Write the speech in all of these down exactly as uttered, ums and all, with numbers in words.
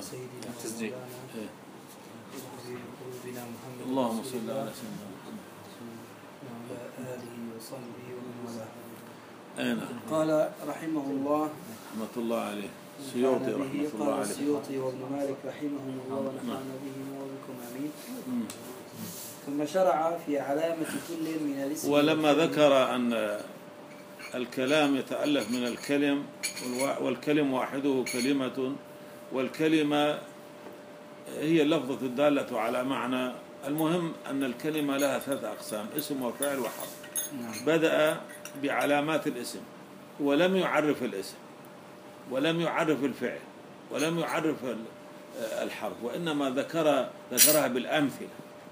سيدنا تسجيل. قلوبنا محمد اللهم صل على سيدنا محمد وعلى آله وصحبه ومن والاه. أين قال رحمه الله رحمة الله عليه السيوطي رحمة الله قال عليه. السيوطي وابن مالك رحمهم الله ونفعنا بهم وبكم آمين. ثم شرع في علامة كل من الاسم. ولما ذكر أن الكلام يتألف من الكلم والكلم واحده كلمة، والكلمة هي اللفظة الدالة على معنى. المهم أن الكلمة لها ثلاث أقسام: اسم وفعل وحرف. نعم. بدأ بعلامات الاسم ولم يعرف الاسم ولم يعرف الفعل ولم يعرف الحرف، وإنما ذكر ذكرها بالأمثلة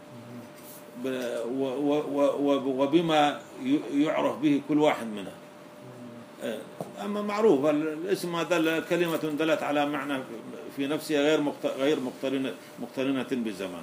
وبما يعرف به كل واحد منها. أما معروف الاسم ما دل كلمة دلت على معنى في نفسها غير غير مقترنة مقترنة بزمان.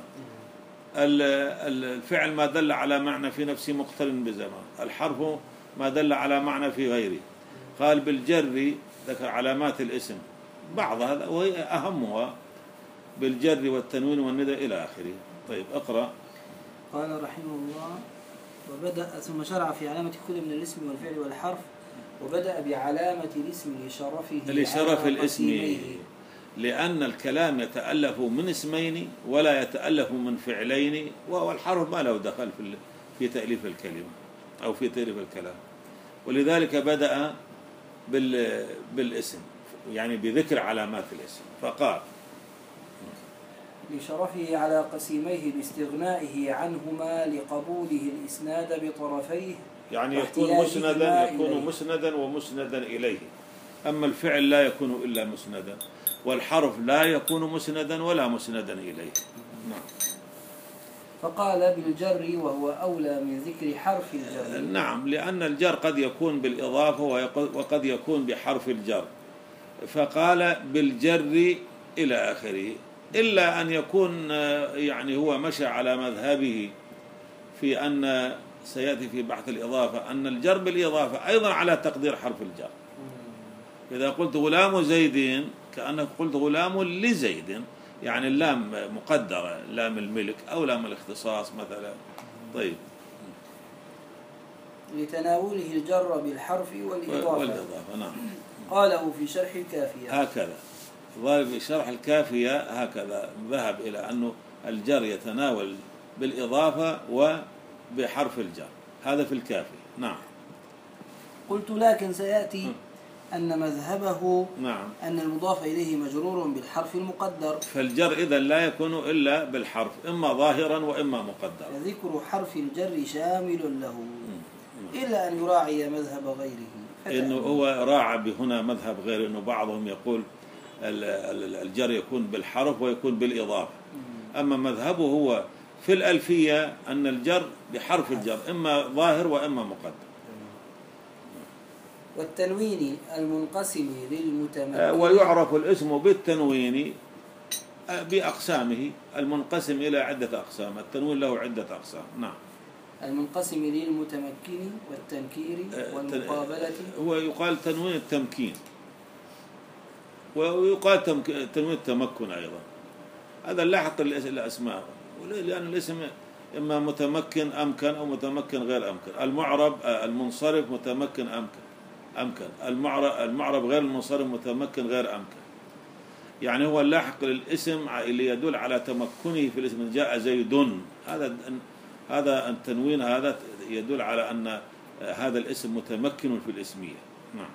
الفعل ما دل على معنى في نفسه مقترن بزمان. الحرف ما دل على معنى في غيره. قال بالجر ذكر علامات الاسم بعضها وهي أهمها بالجر والتنوين والندى إلى آخره. طيب اقرأ. قال رحمه الله وبدأ ثم شرع في علامة كل من الاسم والفعل والحرف، وبدأ بعلامة الاسم لشرفه لشرف الاسم، لأن الكلام يتألف من اسمين ولا يتألف من فعلين، والحرف ما له دخل في في تأليف الكلمة أو في تأليف الكلام. ولذلك بدأ بالاسم، يعني بذكر علامات الاسم، فقال لشرفه على قسيميه باستغنائه عنهما لقبوله الإسناد بطرفيه، يعني يكون مسندا يكون مسندا ومسندا إليه. أما الفعل لا يكون إلا مسندا، والحرف لا يكون مسندا ولا مسندا إليه. نعم. فقال بالجر وهو أولى من ذكر حرف الجر. نعم، لأن الجر قد يكون بالإضافة وقد يكون بحرف الجر، فقال بالجر إلى آخره، إلا أن يكون يعني هو مشى على مذهبه في أن سيأتي في بحث الإضافة أن الجر بالإضافة أيضا على تقدير حرف الجر. إذا قلت غلام زيد كأنك قلت غلام لزيد، يعني اللام مقدرة، لام الملك أو لام الاختصاص مثلا. طيب. لتناوله الجر بالحرف والإضافة. والإضافة نعم. قاله في شرح الكافية هكذا. ظاهر في شرح الكافية هكذا ذهب إلى أنه الجر يتناول بالإضافة وبحرف الجر، هذا في الكافية. نعم. قلت لكن سيأتي أن مذهبه نعم أن المضاف إليه مجرور بالحرف المقدر، فالجر إذن لا يكون إلا بالحرف، إما ظاهرا وإما مقدرا. وذكر حرف الجر شامل له إلا أن يراعي مذهب غيره. إنه هو راعى بهنا مذهب غير، إنه بعضهم يقول الجر يكون بالحرف ويكون بالإضافة. أما مذهبه هو في الألفية أن الجر بحرف الجر إما ظاهر وإما مقدر. والتنوين المنقسم للمتمكن، ويعرف الاسم بالتنوين بأقسامه المنقسم إلى عدة أقسام. التنوين له عدة أقسام. نعم. المنقسم للمتمكن والتنكير والمقابلة. هو يقال تنوين التمكين ويقال تنوين التمكن أيضا. هذا لاحق الأسماء، لأن الاسم إما متمكن أمكن أو متمكن غير أمكن. المعرب المنصرف متمكن أمكن أمكن المعرب المعرب غير المنصرف متمكن غير أمكن. يعني هو اللاحق للاسم اللي يدل على تمكنه في الاسم. جاء زيد، هذا هذا التنوين هذا يدل على أن هذا الاسم متمكن في الاسمية. نعم.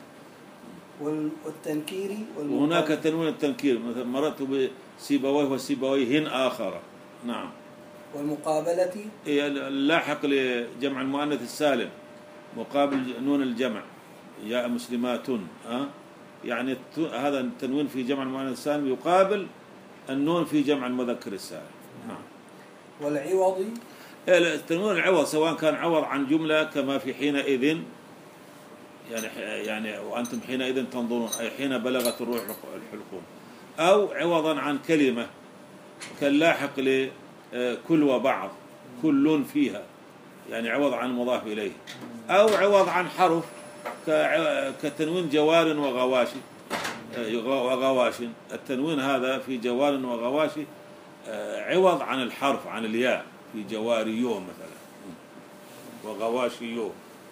والتنكير وهناك تنوين التنكير، مثلا مررت بسيبويه وسيبويهن آخر. نعم. والمقابلة اللاحق لجمع المؤنث السالم مقابل نون الجمع، جاء مسلمات. أه؟ يعني هذا التنوين في جمع المؤنث السالم يقابل النون في جمع المذكر السالم. نعم. والعوض التنوين العوض سواء كان عوض عن جملة كما في حينئذ، يعني يعني وأنتم حينئذ تنظرون، أي حين بلغت الروح الحلقوم، أو عوضا عن كلمة كاللاحق لكل وبعض، كل فيها، يعني عوض عن مضاف إليه، أو عوض عن حرف كتنوين جوار وغواشي، وغواش. التنوين هذا في جوار وغواش عوض عن الحرف، عن الياء، في جواريو مثلا وغواشيو.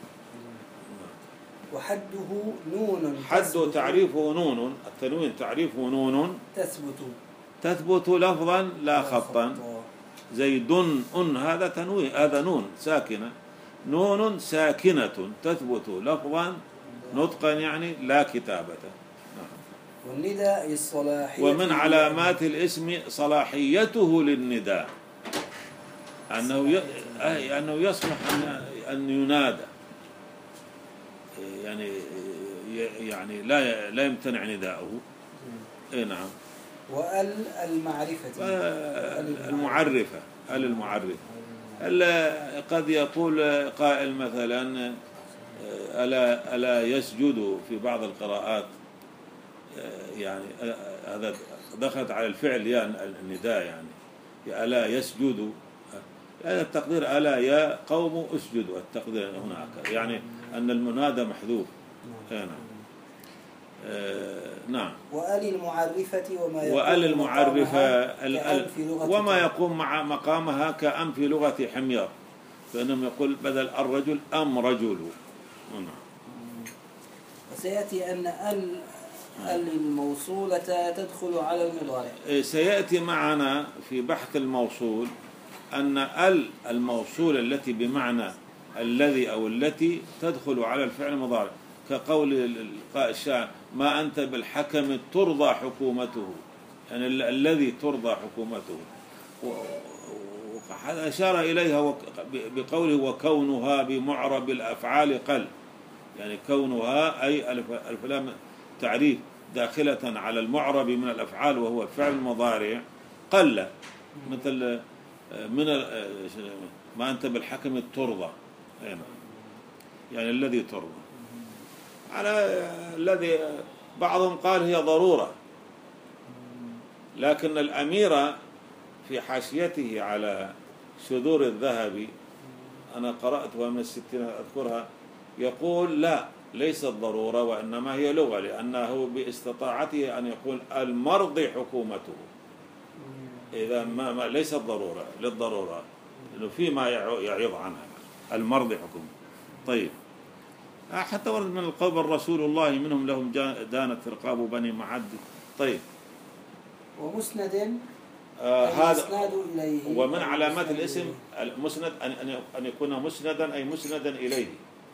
وحده نون، حد تعريفه نون، التنوين تعريفه نون تثبت تثبت لفظا لا خطا. زي دن أن، هذا تنوين، هذا نون ساكنة، نون ساكنة تثبت لفظا نطقا يعني لا كتابة. والنداء الصلاحية. ومن علامات الاسم صلاحيته للنداء، أنه أنه يصلح أن أن ينادى، يعني يعني لا لا يمتنع نداؤه. اي نعم. وال المعرفة، المعرفة، ال المعرفة. قد يقول قائل مثلا ألا ألا يسجد في بعض القراءات، يعني هذا دخلت على الفعل يا النداء، يعني يا ألا يسجد، هذا التقدير ألا يا قوم اسجدوا، التقدير هناك يعني أن المنادى محذوف. نعم. آه نعم. وآل المعرفة وما يقوم وآل المعرفة وما يقوم مع مقامها كأم في لغة حمير، فإنهم يقول بدل الرجل أم رجل. نعم. وسيأتي أن ال ال الموصولة تدخل على المضارع. سيأتي معنا في بحث الموصول أن ال الموصولة التي بمعنى الذي أو التي تدخل على الفعل المضارع، كقول الشاعر ما أنت بالحكم ترضى حكومته، يعني الذي ترضى حكومته. وهذا أشار إليها بقوله وكونها بمعرب الأفعال قل، يعني كونها أي الفلام تعريف داخلة على المعرب من الأفعال وهو فعل مضارع قل، مثل من ما أنت بالحكم ترضى، يعني الذي ترضى، على الذي بعضهم قال هي ضرورة، لكن الأميرة في حاشيته على شذور الذهبي، أنا قرأتها من الستين أذكرها، يقول لا ليست ضرورة وإنما هي لغة، لأنه باستطاعته أن يقول المرضي حكومته، إذا ما, ما ليست ضرورة للضرورة، لأنه فيما يعيض عنها المرضي حكومته. طيب، حتى ورد من القوم الرسول الله منهم لهم دانت رقاب بني معد. طيب، ومسند آه هذا إليه. ومن علامات الاسم المسند أن أن يكون مسندا أي مسندا إليه،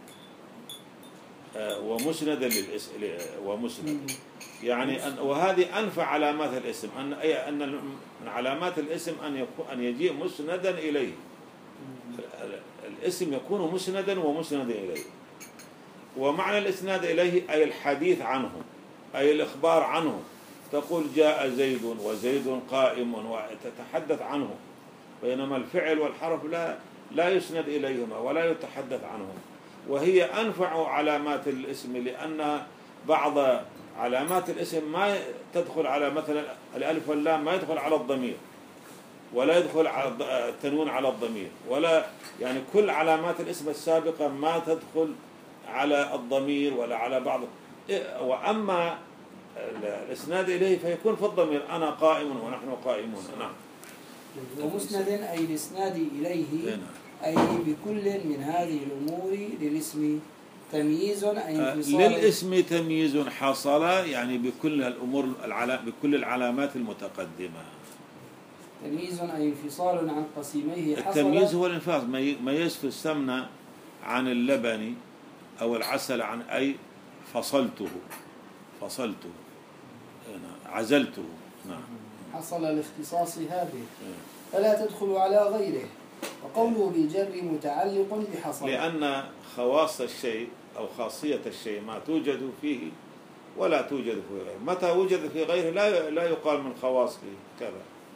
آه ومسندا للاسم ومسند، يعني أن وهذه أنفع علامات الاسم، أن أي أن من علامات الاسم أن يكون أن يجيء مسندا إليه، الاسم يكون مسندا ومسندا إليه. ومعنى الإسناد إليه أي الحديث عنه، أي الإخبار عنه، تقول جاء زيد وزيد قائم وتتحدث عنه، بينما الفعل والحرف لا لا يسند إليهما ولا يتحدث عنهم. وهي أنفع علامات الاسم، لأن بعض علامات الاسم ما تدخل على مثلا الألف واللام ما يدخل على الضمير، ولا يدخل على التنوين على الضمير، ولا يعني كل علامات الاسم السابقة ما تدخل على الضمير ولا على بعض. وأما الإسناد إليه فيكون في الضمير أنا قائم ونحن قائمون. نعم. ومسند أي الإسناد إليه، أي بكل من هذه الأمور للاسم تمييز أي انفصال. للاسم تمييز حصل، يعني بكل الأمور بكل العلامات المتقدمة. تمييز أي انفصال عن قسيميه حصل. التمييز هو الانفصال، ميزت السمن عن اللبن أو العسل عن أي فصلته فصلته عزلته. نعم. حصل لاختصاص هذه فلا تدخل على غيره. وقوله بالجر متعلق بحصل، لأن خواص الشيء أو خاصية الشيء ما توجد فيه ولا توجد في غيره، متى وجد في غيره لا لا يقال من خواصه كذا.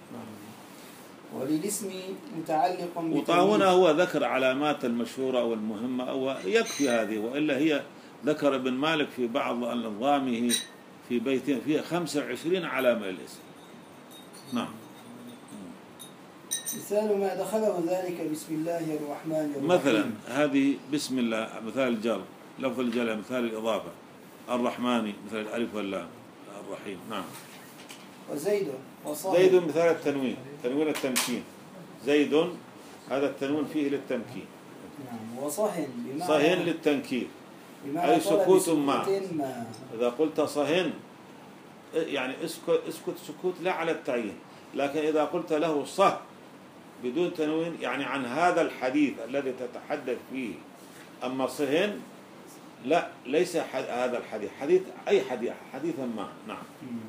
وللاسم متعلق بتمييز. وطاهنا هو ذكر علامات المشهورة والمهمة، ويكفي هذه، وإلا هي ذكر ابن مالك في بعض نظامه في بيتين فيها خمسة وعشرين علامة للاسم. نعم. مثال ما دخله ذلك بسم الله الرحمن الرحيم، مثلا هذه بسم الله مثال الجر، لفظ الجلالة مثال الإضافة، الرحمن مثل الألف واللام، الرحيم. نعم. وزيد وصهن. زيد مثال التنوين، تنوين التمكين. زيد هذا التنوين فيه للتمكين. نعم. وصهن بمعنى صهن للتنكير، أي سكوت ما. ما إذا قلت صهن يعني اسكت, اسكت سكوت لا على التعيين، لكن إذا قلت له صه بدون تنوين يعني عن هذا الحديث الذي تتحدث فيه. أما صهن لا، ليس هذا الحديث، حديث أي حديث، حديثا ما. نعم.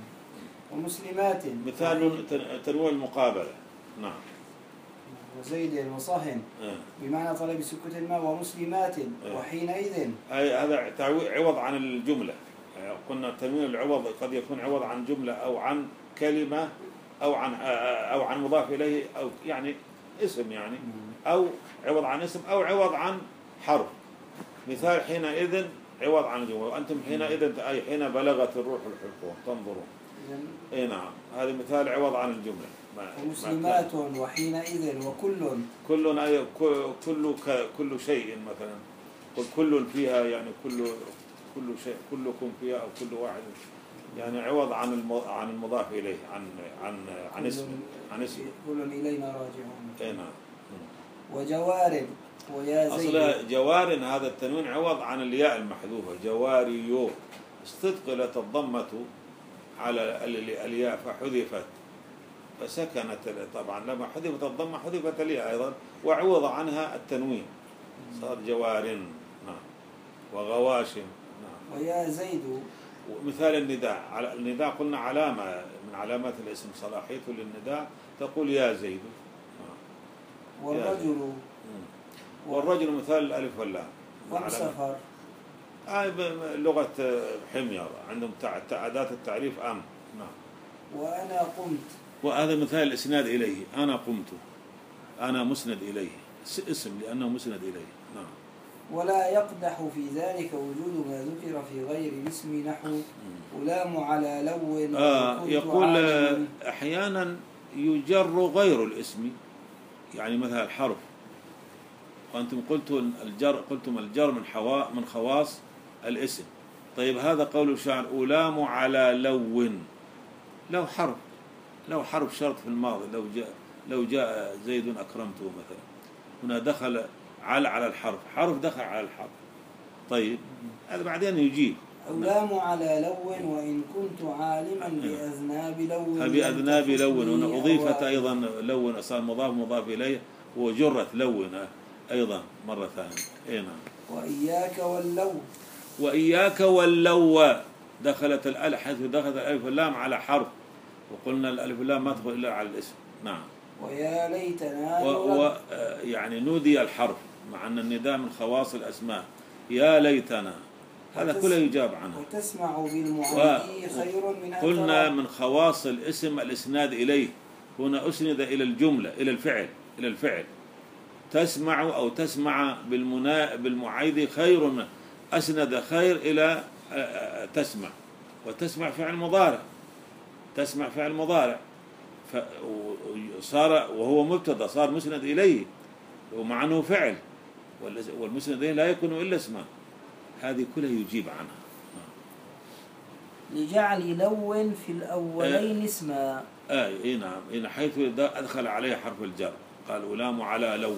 ومسلمات مثال تنوين المقابلة. نعم. وزيد وصهن بمعنى طلب سكوت الماء. ومسلمات وحينئذ أي هذا عوض عن الجملة. قلنا تنوين العوض قد يكون عوض عن جملة أو عن كلمة أو عن أو عن مضاف إليه أو يعني اسم يعني، أو عوض عن اسم أو عوض عن حرف. مثال حينئذ عوض عن الجملة. وأنتم حينئذ أي حين بلغت الروح الحلقوم تنظرون. اي نعم، هذا مثال عوض عن الجملة. ومسلمات وحينئذ وكل كل أي كل كل شيء مثلا، قل كل فيها يعني كل كل شيء، كلكم فيها أو كل واحد يعني عوض عن عن المضاف إليه، عن عن عن اسم عن اسم كل إلينا راجعون. اي نعم. وجوار ويا زيد. أصل جوار هذا التنوين عوض عن الياء المحذوفة. جواريو استثقلت الضمة على الياء فحذفت فسكنت. طبعا لما حذفت الضمة حذفت الياء أيضا وعوض عنها التنوين صار جوار. نعم. وغواش. نعم. ويا زيد مثال النداء. النداء قلنا علامة من علامات الاسم صلاحيته للنداء، تقول يا زيد. نعم. والرجل والرجل مثال الألف واللام. والسفر آه لغة حمير عندهم أداة التعريف أم. نعم. وأنا قمت. وهذا مثال الإسناد إليه. أنا قمت، أنا مسند إليه، اسم لأنه مسند إليه. نعم. ولا يقدح في ذلك وجود ما ذكر في غير الاسم نحو ألام على لو. آه يقول أحيانا يجر غير الاسم، يعني مثلا الحرف، وأنتم قلتم الجر قلتم الجر من حوا من خواص الاسم. طيب هذا قول الشاعر ألام على لو، لو حرف، لو حرف شرط في الماضي. لو جاء لو جاء زيد أكرمته مثلا، هنا دخل على على الحرف، حرف دخل على الحرف. طيب هذا بعدين يجيب ألام على لو وإن كنت عالما بأذناب لو. بأذناب لو هنا أضيفت أيضا لو، صار مضاف مضاف إليه وجرت لون أيضا مرة ثانية. إيه نعم. وإياك واللو. وإياك واللو دخلت الألف، حيث دخلت الألف واللام على حرف، وقلنا الألف واللام ما تدخل إلا على الاسم. نعم. ويا ليتنا و... و... يعني نودي الحرف مع أن النداء من خواص الأسماء. يا ليتنا هذا وتس... كله يجاب عنه. وتسمع بالمعاني و... خير من أن قلنا من خواص الاسم الإسناد إليه. هنا أسند إلى الجملة، إلى الفعل، إلى الفعل. تسمع أو تسمع بالمنا... بالمعيد خير من أسند خير إلى تسمع. وتسمع فعل مضارع، تسمع فعل مضارع فصار وهو مبتدا صار مسند إليه ومع أنه فعل، والمسند إليه لا يكون إلا اسما. هذه كلها يجيب عنها. لجعل لو في الأولين اسما. آه إيه نعم. إن حيث أدخل عليه حرف الجر قال ألام على لو.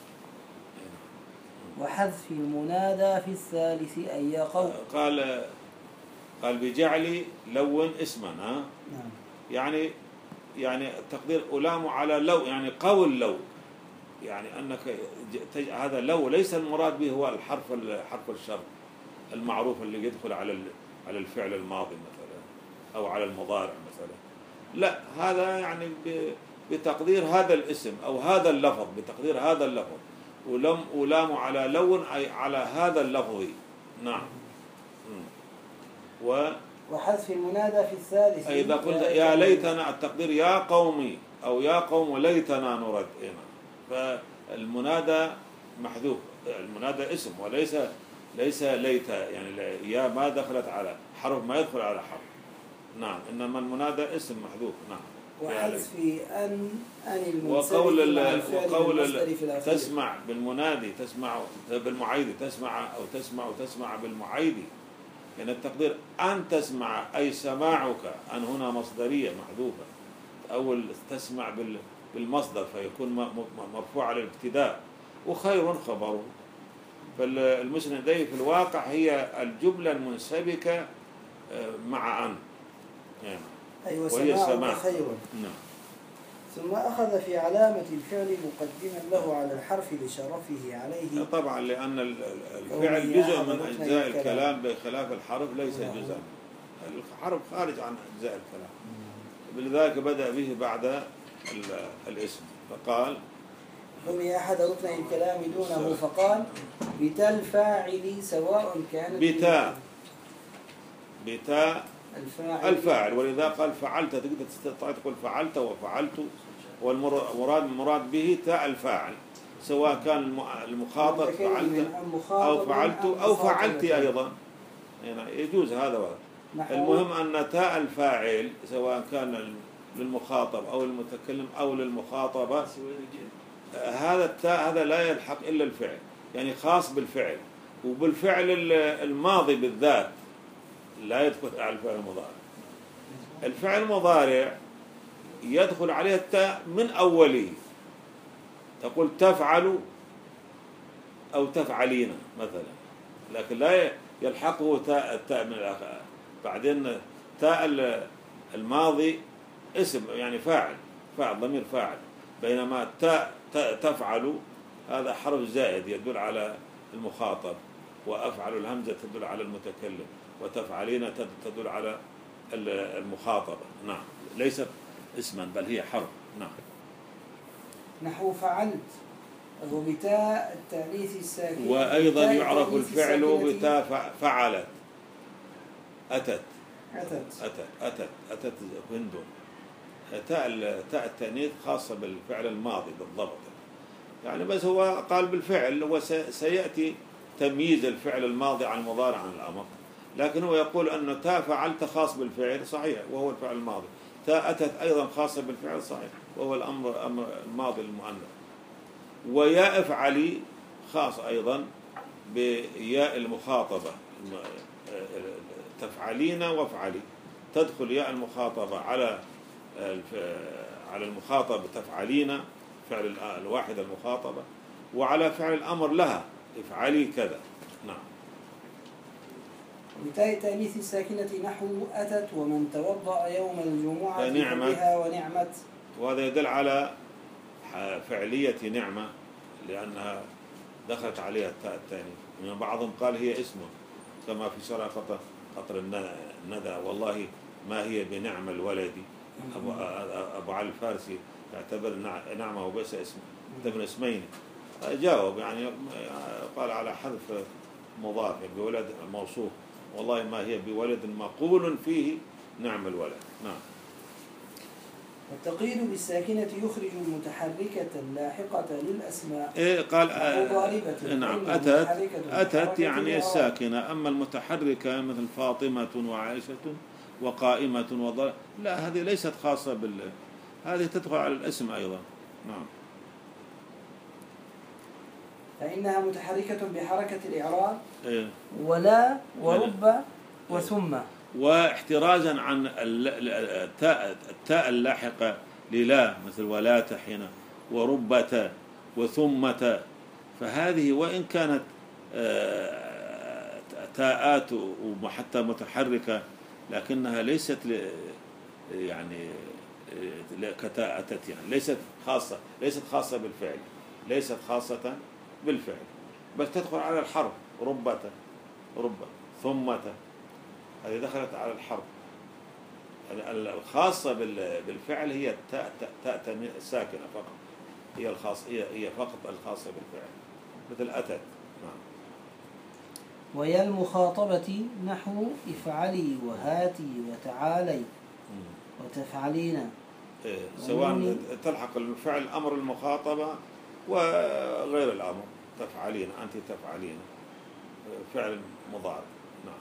وحذف المنادى في الثالث أي يا قوم. قال قال بجعل لو اسما. ها نعم. يعني يعني التقدير ألام على لو، يعني قول لو، يعني أنك تج... هذا لو ليس المراد به هو الحرف حرف الشر المعروف اللي يدخل على على الفعل الماضي مثلا أو على المضارع مثلا. لا، هذا يعني ب... بتقدير هذا الاسم أو هذا اللفظ، بتقدير هذا اللفظ. ولم ألام على لو أي على هذا اللفظ. نعم. و وحذف المنادى في الثالث. أي إذا قلت يا ليتنا التقدير يا قومي أو يا قوم ليتنا نرد. فالمنادى محذوف، المنادى اسم وليس ليس ليت، يعني يا ما دخلت على حرف، ما يدخل على حرف. نعم. إنما المنادى اسم محذوف. نعم. وحذف أن أن المنصرف وقول مع وقول تسمع بالمنادي، تسمع بالمعيد، تسمع أو تسمع وتسمع بالمعيد. يعني التقدير أن تسمع، أي سماعك، أن هنا مصدرية محذوفة، أول تسمع بالمصدر فيكون مرفوع على الابتداء، وخير خبره. فالمسند إليه في الواقع هي الجملة المنسبكة مع أن يعني أيوة، وهي سماعك خير. نعم. ثم أخذ في علامة الفعل مقدما له على الحرف لشرفه عليه. طبعا لأن الفعل جزء من أجزاء الكلام بخلاف الحرف ليس جزءا، الحرف خارج عن أجزاء الكلام، لذلك بدأ به بعد الاسم فقال رمي أحد ركني الكلام دونه فقال بتاء الفاعل سواء كانت بتاء بتاء الفاعل, الفاعل ولذا قال فعلت، تقدر تقول فعلت وفعلت، والمراد المراد به تاء الفاعل سواء كان المخاطب فعلت أو فعلت أو فعلت أيضا، يعني يجوز هذا وهذا. المهم أن تاء الفاعل سواء كان للمخاطب أو المتكلم أو للمخاطبة، هذا التاء هذا لا يلحق إلا الفعل، يعني خاص بالفعل، وبالفعل الماضي بالذات لا يدخل على الفعل المضارع. الفعل المضارع يدخل عليه التاء من أوله، تقول تفعل أو تفعلين مثلا، لكن لا يلحقه تاء التاء من الآخر. بعدين تاء الماضي اسم يعني فاعل، فاعل ضمير فاعل، بينما تاء تفعل هذا حرف زائد يدل على المخاطب، وأفعل الهمزة تدل على المتكلم، وتفعلين تدل على المخاطبة. نعم، ليست اسما بل هي حرف. نعم. نحو فعلت وبتاء التأنيث الساكنة، وأيضا يعرف الفعل بتاء فعلت أتت أتت أتت أتت أتت هند. تاء تاء التأنيث خاصة بالفعل الماضي بالضبط، يعني بس هو قال بالفعل، هو سيأتي تمييز الفعل الماضي عن المضارع عن الأمر، لكن هو يقول أن تاء فعلت خاص بالفعل صحيح وهو الفعل الماضي، تاء أتت أيضا خاصة بالفعل صحيح وهو الأمر أمر الماضي المؤنث، وياء افعلي خاص أيضا بياء المخاطبة، تفعلين وافعلي، تدخل ياء المخاطبة على على المخاطبة تفعلين فعل الواحد المخاطبة، وعلى فعل الأمر لها افعلي كذا. نعم. بتاء التأنيث الساكنة نحو أتت ومن توضأ يوم الجمعة بها ونعمت، وهذا يدل على فعلية نعمة لأنها دخلت عليها التاء التأنيث. من بعضهم قال هي اسمه كما في شرع قطر قطر الندى والله ما هي بنعم الولد. أبو, أبو علي الفارسي يعتبر نعمه بس اسم ابن اسمين، جاوب يعني قال على حذف مضاف بولد موصوف، والله ما هي بولد مقول فيه نعم الولد. نعم. التقييد بالساكنة يخرج المتحركة اللاحقة للأسماء. إيه قال آه نعم أتت أتت يعني الساكنة، أما المتحركة مثل فاطمة وعائشة وقائمة وضل لا، هذه ليست خاصة بال هذه تدخل على الاسم أيضا. نعم. فإنها متحركة بحركة الإعراب إيه؟ ولا ورب وثم، واحترازا عن التاء التاء اللاحقة للا مثل ولا حين وربة وثمة، فهذه وإن كانت تاءات وحتى متحركة لكنها ليست يعني كتاء أتت، يعني ليست خاصة ليست خاصة بالفعل ليست خاصة بالفعل بل تدخل على الحرف. ربة ربة ثمة هذه دخلت على الحرف. الخاصة بالفعل هي التاء تاء الساكنة فقط، هي الخاص هي هي فقط الخاصة بالفعل مثل أتت. نعم. ويا المخاطبة نحو افعلي وهاتي وتعالي وتفعلين، إيه سواء تلحق الفعل أمر المخاطبة وغير الأمر، تفعلين أنت تفعلين فعل مضارع. نعم.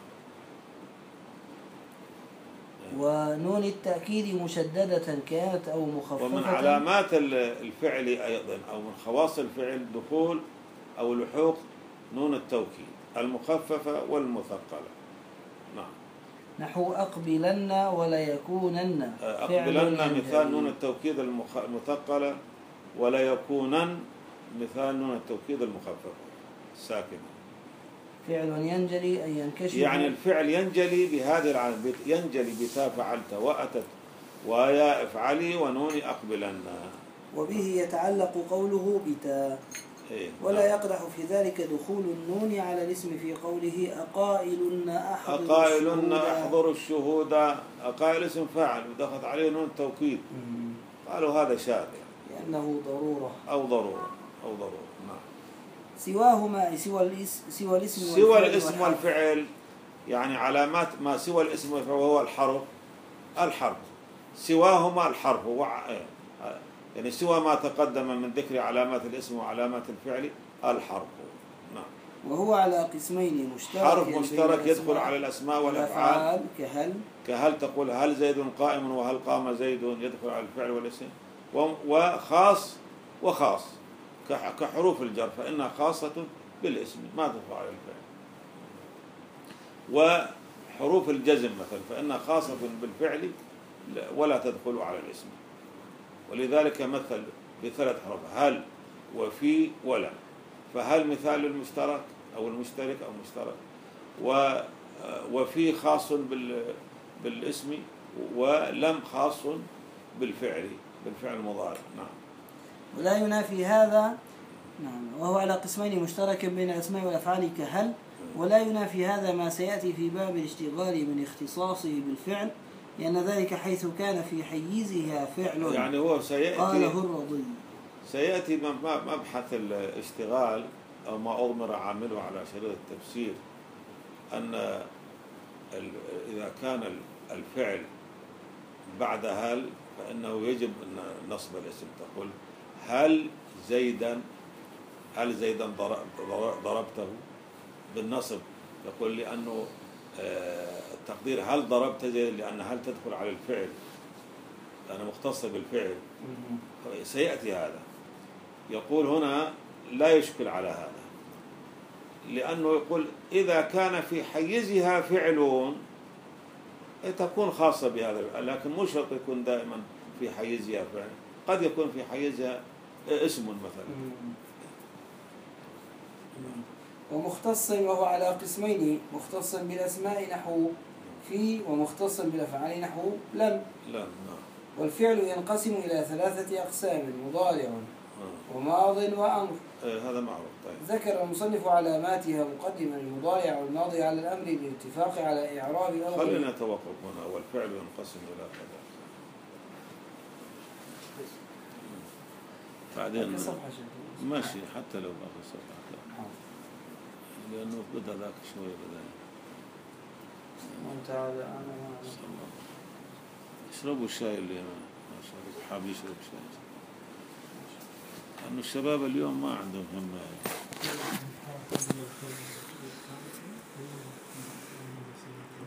ونون التأكيد مشددة كانت أو مخففة. ومن علامات الفعل أيضا أو من خواص الفعل دخول أو لحوق نون التوكيد المخففة والمثقلة. نعم. نحو أقبلن ولا يكونن. أقبلن مثال نون التوكيد المثقلة، ولا يكونن مثال نون التوكيد المخففة الساكنة. فعل ينجلي أي ينكشف، يعني الفعل ينجلي بهذه العلامة، ينجلي بتا فعلت وأتت ويا افعلي ونون أقبلن. وبه يتعلق قوله بتا. إيه؟ ولا يقدح في ذلك دخول النون على الاسم في قوله أقائل أحضر أقائل أحضر الشهود. أقائل اسم فاعل ودخلت عليه نون التوكيد، قالوا هذا شاذ لأنه ضرورة أو ضرورة أو ضرورة. نعم. سواهما سوى الاسم سوى الاسم سوى الاسم والفعل، يعني علامات ما سوى الاسم والفعل وهو الحرف الحرف سواهما الحرف، يعني سوى ما تقدم من ذكر علامات الاسم وعلامات الفعل الحرف. نعم. وهو على قسمين مشترك، حرف مشترك يدخل على الأسماء والأفعال كهل كهل تقول هل زيد قائم وهل قام زيد، يدخل على الفعل والاسم. وخاص وخاص كحروف الجر فإنها خاصة بالاسم ما تدخل على الفعل. وحروف الجزم مثلا فإنها خاصة بالفعل ولا تدخل على الاسم. ولذلك مثل بثلاث حروف هل وفي ولا. فهل مثال المشترك أو المشترك أو مشترك، وفي خاص بالاسم، ولم خاص بالفعل بالفعل المضارع. نعم. ولا ينافي هذا. نعم. وهو على قسمين مشترك بين الأسماء والأفعال كهل. ولا ينافي هذا ما سيأتي في باب الاشتغال من اختصاصه بالفعل، لأن ذلك حيث كان في حيزها فعل يعني هو سيأتي قاله الرضي. سيأتي مبحث الاشتغال أو ما أضمر عامله على شريط التفسير أن إذا كان الفعل بعد هل فإنه يجب أن نصب الاسم. تقول هل زيدا هل زيدا ضربته بالنصب، يقول لأنه التقدير هل ضربت زيدا، لأن هل تدخل على الفعل لأنه مختص بالفعل. سيأتي هذا. يقول هنا لا يشكل على هذا، لأنه يقول إذا كان في حيزها فعل تكون خاصة بهذا، لكن مو شرط يكون دائما في حيزها فعل، قد يكون في حيزها اسم مثلا. ومختص وهو على قسمين، مختص بالأسماء نحو في، ومختص بالأفعال نحو لم. لم. والفعل ينقسم إلى ثلاثة أقسام: مضارع وماض وأمر. هذا معروف. طيب. ذكر المصنف علاماتها مقدما المضارع والماضي على الأمر بالاتفاق على إعراب أمر. خلينا نتوقف هنا. والفعل ينقسم إلى كذا. بعدين ماشي حتى لو باقي صفحة، لأنه بدأ ذاك شوية بدأ. وانت هذا أنا ما اشربوا الشاي اللي ما شاء الله حاب يشرب شاي، لأنه الشباب اليوم ما عندهم همة.